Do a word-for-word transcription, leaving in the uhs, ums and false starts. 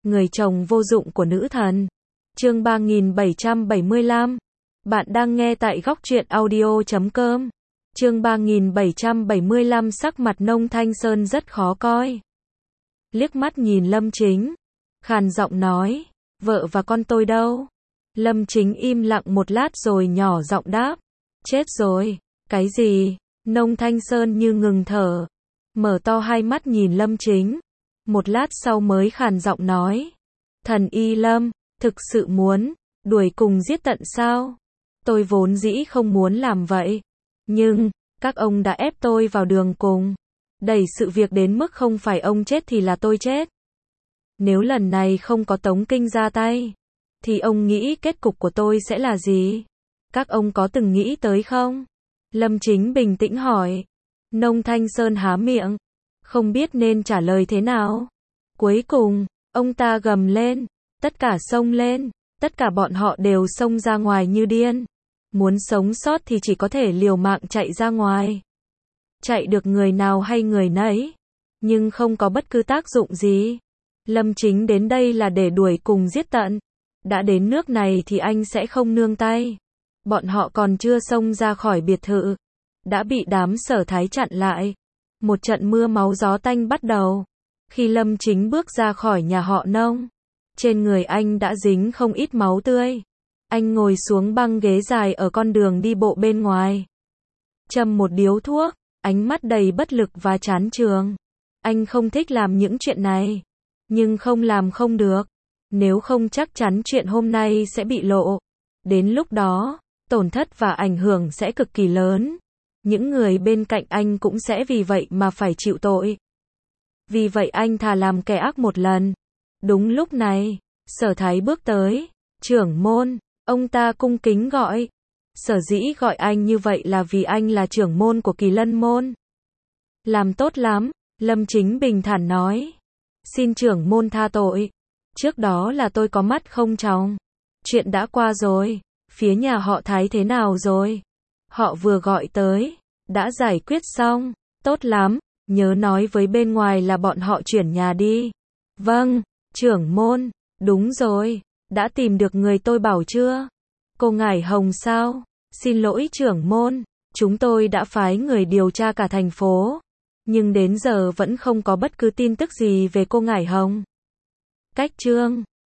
Người chồng vô dụng của nữ thần. Chương ba nghìn bảy trăm bảy mươi lăm. Bạn đang nghe tại góc truyện audio chấm com. Chương ba nghìn bảy trăm bảy mươi lăm. Sắc mặt Nông Thanh Sơn rất khó coi. Liếc mắt nhìn Lâm Chính, khàn giọng nói, vợ và con tôi đâu? Lâm Chính im lặng một lát rồi nhỏ giọng đáp, chết rồi. Cái gì? Nông Thanh Sơn như ngừng thở, mở to hai mắt nhìn Lâm Chính, một lát sau mới khàn giọng nói, thần y Lâm, thực sự muốn đuổi cùng giết tận sao? Tôi vốn dĩ không muốn làm vậy, nhưng các ông đã ép tôi vào đường cùng, đẩy sự việc đến mức không phải ông chết thì là tôi chết. Nếu lần này không có Tống Kinh ra tay, thì ông nghĩ kết cục của tôi sẽ là gì? Các ông có từng nghĩ tới không? Lâm Chính bình tĩnh hỏi. Nông Thanh Sơn há miệng, không biết nên trả lời thế nào. Cuối cùng, ông ta gầm lên, tất cả xông lên, tất cả bọn họ đều xông ra ngoài như điên. Muốn sống sót thì chỉ có thể liều mạng chạy ra ngoài. Chạy được người nào hay người nấy, nhưng không có bất cứ tác dụng gì. Lâm Chính đến đây là để đuổi cùng giết tận. Đã đến nước này thì anh sẽ không nương tay. Bọn họ còn chưa xông ra khỏi biệt thự, đã bị đám Sở Thái chặn lại. Một trận mưa máu gió tanh bắt đầu. Khi Lâm Chính bước ra khỏi nhà họ Nông, trên người anh đã dính không ít máu tươi. Anh ngồi xuống băng ghế dài ở con đường đi bộ bên ngoài, châm một điếu thuốc, ánh mắt đầy bất lực và chán chường. Anh không thích làm những chuyện này, nhưng không làm không được. Nếu không chắc chắn chuyện hôm nay sẽ bị lộ. Đến lúc đó, tổn thất và ảnh hưởng sẽ cực kỳ lớn. Những người bên cạnh anh cũng sẽ vì vậy mà phải chịu tội. Vì vậy anh thà làm kẻ ác một lần. Đúng lúc này, Sở Thái bước tới. Trưởng môn, ông ta cung kính gọi. Sở dĩ gọi anh như vậy là vì anh là trưởng môn của Kỳ Lân môn. Làm tốt lắm, Lâm Chính bình thản nói. Xin trưởng môn tha tội. Trước đó là tôi có mắt không tròng. Chuyện đã qua rồi. Phía nhà họ Thái thế nào rồi? Họ vừa gọi tới, đã giải quyết xong. Tốt lắm, nhớ nói với bên ngoài là bọn họ chuyển nhà đi. Vâng, trưởng môn. Đúng rồi, đã tìm được người tôi bảo chưa? Cô Ngải Hồng sao? Xin lỗi trưởng môn, chúng tôi đã phái người điều tra cả thành phố, nhưng đến giờ vẫn không có bất cứ tin tức gì về cô Ngải Hồng. Cách chương